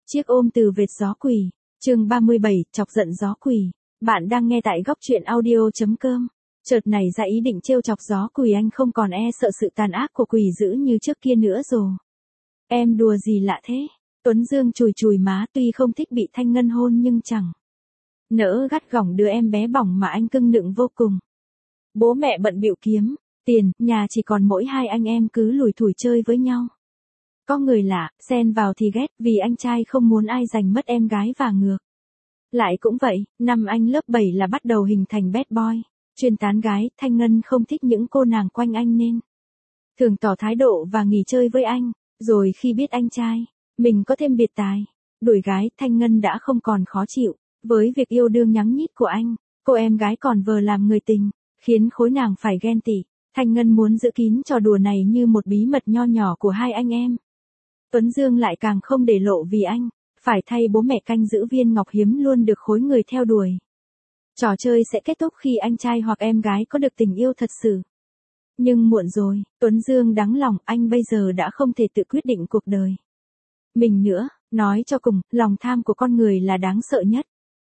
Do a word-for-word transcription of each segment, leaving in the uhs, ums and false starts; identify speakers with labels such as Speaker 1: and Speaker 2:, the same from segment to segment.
Speaker 1: Chiếc ôm từ vệt gió quỷ, chương ba mươi bảy, chọc giận gió quỷ. Bạn đang nghe tại góc truyện audio chấm com. Chợt nảy ra ý định trêu chọc gió quỷ, anh không còn e sợ sự tàn ác của quỷ dữ như trước kia nữa rồi. Em đùa gì lạ thế? Tuấn Dương chùi chùi má, tuy không thích bị Thanh Ngân hôn nhưng chẳng nỡ gắt gỏng đứa em bé bỏng mà anh cưng nựng vô cùng. Bố mẹ bận bịu kiếm tiền, nhà chỉ còn mỗi hai anh em cứ lủi thủi chơi với nhau. Có người lạ, xen vào thì ghét vì anh trai không muốn ai giành mất em gái và ngược lại cũng vậy, năm anh lớp bảy là bắt đầu hình thành bad boy, chuyên tán gái. Thanh Ngân không thích những cô nàng quanh anh nên thường tỏ thái độ và nghỉ chơi với anh, rồi khi biết anh trai mình có thêm biệt tài đuổi gái, Thanh Ngân đã không còn khó chịu với việc yêu đương nhắng nhít của anh. Cô em gái còn vờ làm người tình, khiến khối nàng phải ghen tị. Thanh Ngân muốn giữ kín trò đùa này như một bí mật nho nhỏ của hai anh em. Tuấn Dương lại càng không để lộ vì anh phải thay bố mẹ canh giữ viên ngọc hiếm luôn được khối người theo đuổi. Trò chơi sẽ kết thúc khi anh trai hoặc em gái có được tình yêu thật sự. Nhưng muộn rồi, Tuấn Dương đắng lòng, anh bây giờ đã không thể tự quyết định cuộc đời mình nữa. Nói cho cùng, lòng tham của con người là đáng sợ nhất.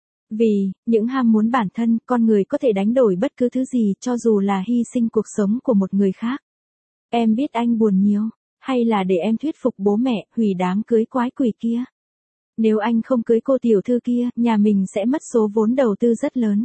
Speaker 1: Vì những ham muốn bản thân, con người có thể đánh đổi bất cứ thứ gì, cho dù là hy sinh cuộc sống của một người khác. Em biết anh buồn nhiều, hay là để em thuyết phục bố mẹ hủy đám cưới quái quỷ kia? Nếu anh không cưới cô tiểu thư kia, nhà mình sẽ mất số vốn đầu tư rất lớn.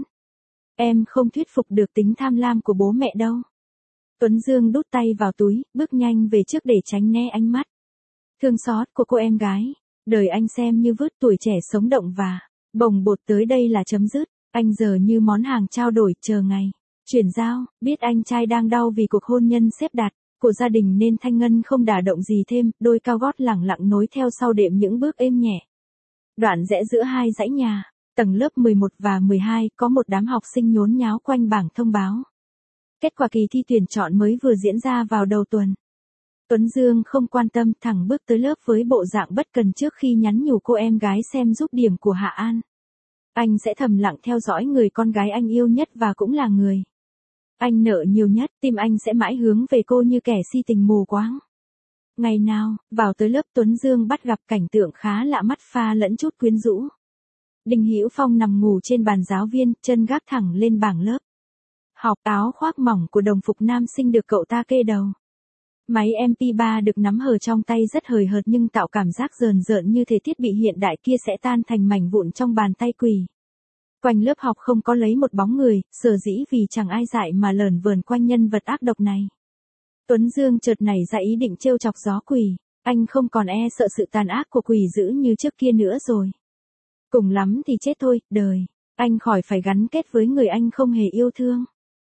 Speaker 1: Em không thuyết phục được tính tham lam của bố mẹ đâu. Tuấn Dương đút tay vào túi, bước nhanh về trước để tránh né ánh mắt thương xót của cô em gái. Đời anh xem như vứt, tuổi trẻ sống động và bồng bột tới đây là chấm dứt. Anh giờ như món hàng trao đổi, chờ ngày chuyển giao. Biết anh trai đang đau vì cuộc hôn nhân xếp đặt của gia đình nên Thanh Ngân không đả động gì thêm, đôi cao gót lẳng lặng nối theo sau đệm những bước êm nhẹ. Đoạn rẽ giữa hai dãy nhà, tầng lớp mười một và mười hai, có một đám học sinh nhốn nháo quanh bảng thông báo kết quả kỳ thi tuyển chọn mới vừa diễn ra vào đầu tuần. Tuấn Dương không quan tâm, thẳng bước tới lớp với bộ dạng bất cần trước khi nhắn nhủ cô em gái xem giúp điểm của Hạ An. Anh sẽ thầm lặng theo dõi người con gái anh yêu nhất và cũng là người anh nợ nhiều nhất, tim anh sẽ mãi hướng về cô như kẻ si tình mù quáng. Ngày nào, vào tới lớp, Tuấn Dương bắt gặp cảnh tượng khá lạ mắt pha lẫn chút quyến rũ. Đinh Hữu Phong nằm ngủ trên bàn giáo viên, chân gác thẳng lên bảng lớp học, áo khoác mỏng của đồng phục nam sinh được cậu ta kê đầu. Máy em pê ba được nắm hờ trong tay rất hời hợt nhưng tạo cảm giác rờn rợn như thể thiết bị hiện đại kia sẽ tan thành mảnh vụn trong bàn tay quỷ. Quanh lớp học không có lấy một bóng người, sở dĩ vì chẳng ai dại mà lởn vởn quanh nhân vật ác độc này. Tuấn Dương chợt nảy ra ý định trêu chọc gió quỷ, anh không còn e sợ sự tàn ác của quỷ dữ như trước kia nữa rồi. Cùng lắm thì chết thôi, đời anh khỏi phải gắn kết với người anh không hề yêu thương.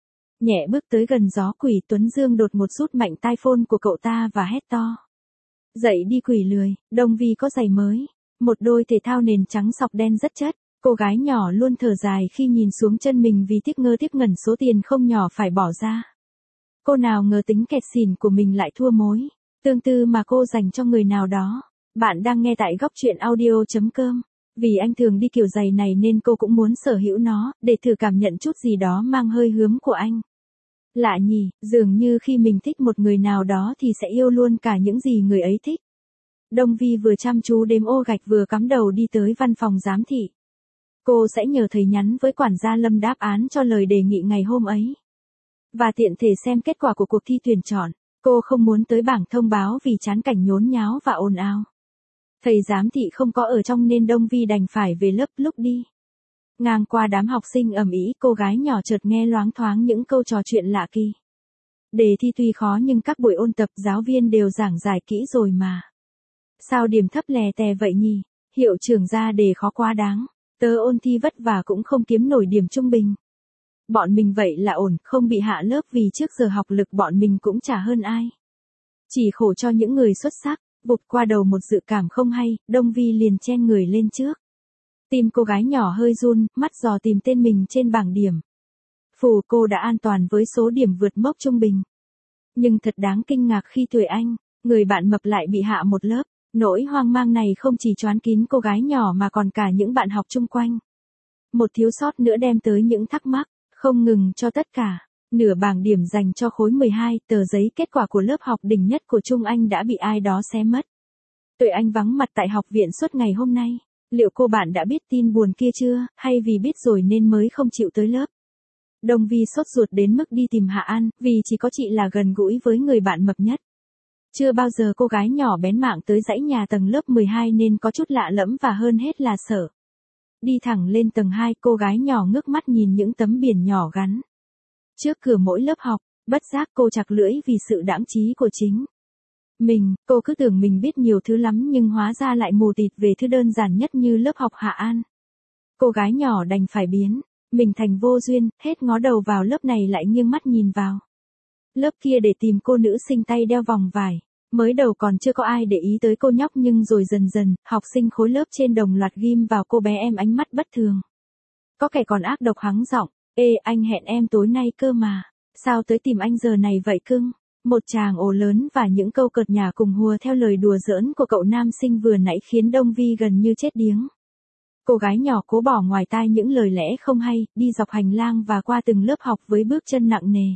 Speaker 1: Nhẹ bước tới gần gió quỷ, Tuấn Dương đột một rút mạnh tai phone của cậu ta và hét to: dậy đi quỷ lười, Đông Vi có giày mới, một đôi thể thao nền trắng sọc đen rất chất. Cô gái nhỏ luôn thở dài khi nhìn xuống chân mình vì tiếc ngơ tiếc ngẩn số tiền không nhỏ phải bỏ ra. Cô nào ngờ tính kẹt xỉn của mình lại thua mối tương tư mà cô dành cho người nào đó. Bạn đang nghe tại góc truyện audio chấm com. Vì anh thường đi kiểu giày này nên cô cũng muốn sở hữu nó, để thử cảm nhận chút gì đó mang hơi hướng của anh. Lạ nhỉ, dường như khi mình thích một người nào đó thì sẽ yêu luôn cả những gì người ấy thích. Đông Vi vừa chăm chú đếm ô gạch vừa cắm đầu đi tới văn phòng giám thị. Cô sẽ nhờ thầy nhắn với quản gia Lâm đáp án cho lời đề nghị ngày hôm ấy. Và tiện thể xem kết quả của cuộc thi tuyển chọn. Cô không muốn tới bảng thông báo vì chán cảnh nhốn nháo và ồn ào. Thầy giám thị không có ở trong nên Đông Vi đành phải về lớp. Lúc đi ngang qua đám học sinh ầm ĩ, cô gái nhỏ chợt nghe loáng thoáng những câu trò chuyện lạ kỳ. Đề thi tuy khó nhưng các buổi ôn tập giáo viên đều giảng giải kỹ rồi mà. Sao điểm thấp lè tè vậy nhỉ? Hiệu trưởng ra đề khó quá đáng. Tớ ôn thi vất vả cũng không kiếm nổi điểm trung bình. Bọn mình vậy là ổn, không bị hạ lớp vì trước giờ học lực bọn mình cũng chả hơn ai. Chỉ khổ cho những người xuất sắc. Vụt qua đầu một dự cảm không hay, Đông Vi liền chen người lên trước. Tim cô gái nhỏ hơi run, mắt dò tìm tên mình trên bảng điểm. Phù, cô đã an toàn với số điểm vượt mốc trung bình. Nhưng thật đáng kinh ngạc khi tuổi anh, người bạn mập lại bị hạ một lớp. Nỗi hoang mang này không chỉ choán kín cô gái nhỏ mà còn cả những bạn học chung quanh. Một thiếu sót nữa đem tới những thắc mắc không ngừng cho tất cả. Nửa bảng điểm dành cho khối mười hai, tờ giấy kết quả của lớp học đỉnh nhất của Trung Anh đã bị ai đó xé mất. Tuệ Anh vắng mặt tại học viện suốt ngày hôm nay. Liệu cô bạn đã biết tin buồn kia chưa, hay vì biết rồi nên mới không chịu tới lớp? Đông Vi sốt ruột đến mức đi tìm Hạ An, vì chỉ có chị là gần gũi với người bạn mập nhất. Chưa bao giờ cô gái nhỏ bén mảng tới dãy nhà tầng lớp mười hai nên có chút lạ lẫm và hơn hết là sợ. Đi thẳng lên tầng hai, cô gái nhỏ ngước mắt nhìn những tấm biển nhỏ gắn trước cửa mỗi lớp học, bất giác cô chặt lưỡi vì sự đãng trí của chính mình. Cô cứ tưởng mình biết nhiều thứ lắm nhưng hóa ra lại mù tịt về thứ đơn giản nhất như lớp học Hạ An. Cô gái nhỏ đành phải biến mình thành vô duyên, hết ngó đầu vào lớp này lại nghiêng mắt nhìn vào lớp kia để tìm cô nữ sinh tay đeo vòng vải. Mới đầu còn chưa có ai để ý tới cô nhóc nhưng rồi dần dần, học sinh khối lớp trên đồng loạt ghim vào cô bé em ánh mắt bất thường. Có kẻ còn ác độc hắng giọng, ê anh hẹn em tối nay cơ mà, sao tới tìm anh giờ này vậy cưng? Một tràng ồ lớn và những câu cợt nhả cùng hùa theo lời đùa giỡn của cậu nam sinh vừa nãy khiến Đông Vi gần như chết điếng. Cô gái nhỏ cố bỏ ngoài tai những lời lẽ không hay, đi dọc hành lang và qua từng lớp học với bước chân nặng nề.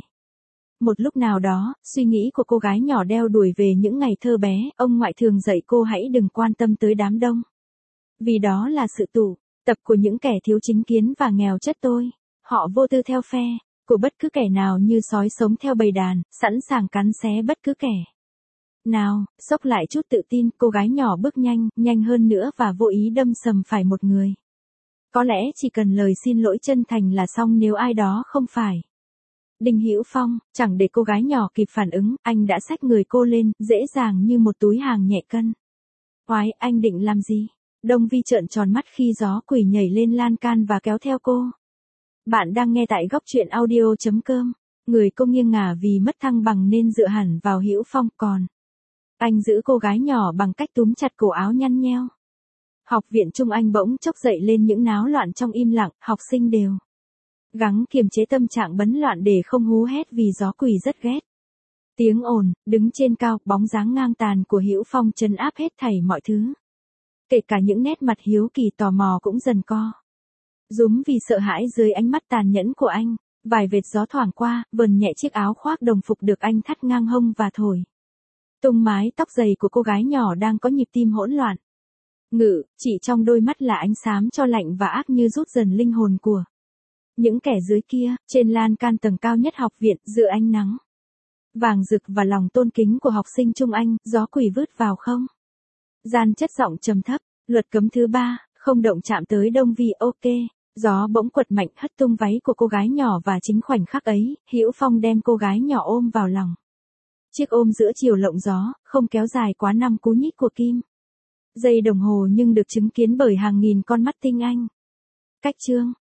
Speaker 1: Một lúc nào đó, suy nghĩ của cô gái nhỏ đeo đuổi về những ngày thơ bé, ông ngoại thường dạy cô hãy đừng quan tâm tới đám đông. Vì đó là sự tụ tập của những kẻ thiếu chính kiến và nghèo chất tôi. Họ vô tư theo phe của bất cứ kẻ nào như sói sống theo bầy đàn, sẵn sàng cắn xé bất cứ kẻ nào. Xốc lại chút tự tin, cô gái nhỏ bước nhanh, nhanh hơn nữa và vô ý đâm sầm phải một người. Có lẽ chỉ cần lời xin lỗi chân thành là xong nếu ai đó không phải Đinh Hữu Phong. Chẳng để cô gái nhỏ kịp phản ứng, anh đã xách người cô lên, dễ dàng như một túi hàng nhẹ cân. Oái, anh định làm gì? Đông Vi trợn tròn mắt khi gió quỷ nhảy lên lan can và kéo theo cô. Bạn đang nghe tại góc truyện audio chấm com. Người cô nghiêng ngả vì mất thăng bằng nên dựa hẳn vào Hữu Phong, còn anh giữ cô gái nhỏ bằng cách túm chặt cổ áo nhăn nheo. Học viện Trung Anh bỗng chốc dậy lên những náo loạn trong im lặng, học sinh đều gắng kiềm chế tâm trạng bấn loạn để không hú hét vì gió quỷ rất ghét tiếng ồn. Đứng trên cao, bóng dáng ngang tàn của Hữu Phong trấn áp hết thảy mọi thứ. Kể cả những nét mặt hiếu kỳ tò mò cũng dần co rúm vì sợ hãi dưới ánh mắt tàn nhẫn của anh. Vài vệt gió thoảng qua, vờn nhẹ chiếc áo khoác đồng phục được anh thắt ngang hông và thổi tung mái tóc dày của cô gái nhỏ đang có nhịp tim hỗn loạn. Ngự, chỉ trong đôi mắt là ánh xám cho lạnh và ác như rút dần linh hồn của những kẻ dưới kia. Trên lan can tầng cao nhất học viện, giữa ánh nắng vàng rực và lòng tôn kính của học sinh Trung Anh, gió quỷ vứt vào không gian chất giọng trầm thấp, luật cấm thứ ba, không động chạm tới Đông Vi. Ok. Gió bỗng quật mạnh hất tung váy của cô gái nhỏ và chính khoảnh khắc ấy, Hữu Phong đem cô gái nhỏ ôm vào lòng. Chiếc ôm giữa chiều lộng gió, không kéo dài quá năm cú nhích của kim giây đồng hồ nhưng được chứng kiến bởi hàng nghìn con mắt tinh anh. Cách chương